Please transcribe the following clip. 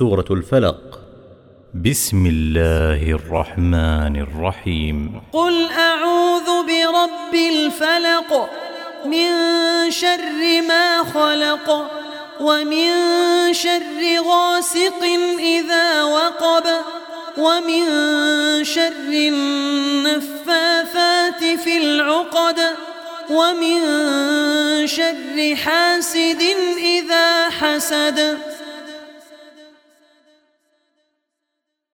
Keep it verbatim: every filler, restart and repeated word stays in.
سورة الفلق. بسم الله الرحمن الرحيم. قل أعوذ برب الفلق من شر ما خلق ومن شر غاسق إذا وقب ومن شر النفاثات في العقد ومن شر حاسد إذا حسد.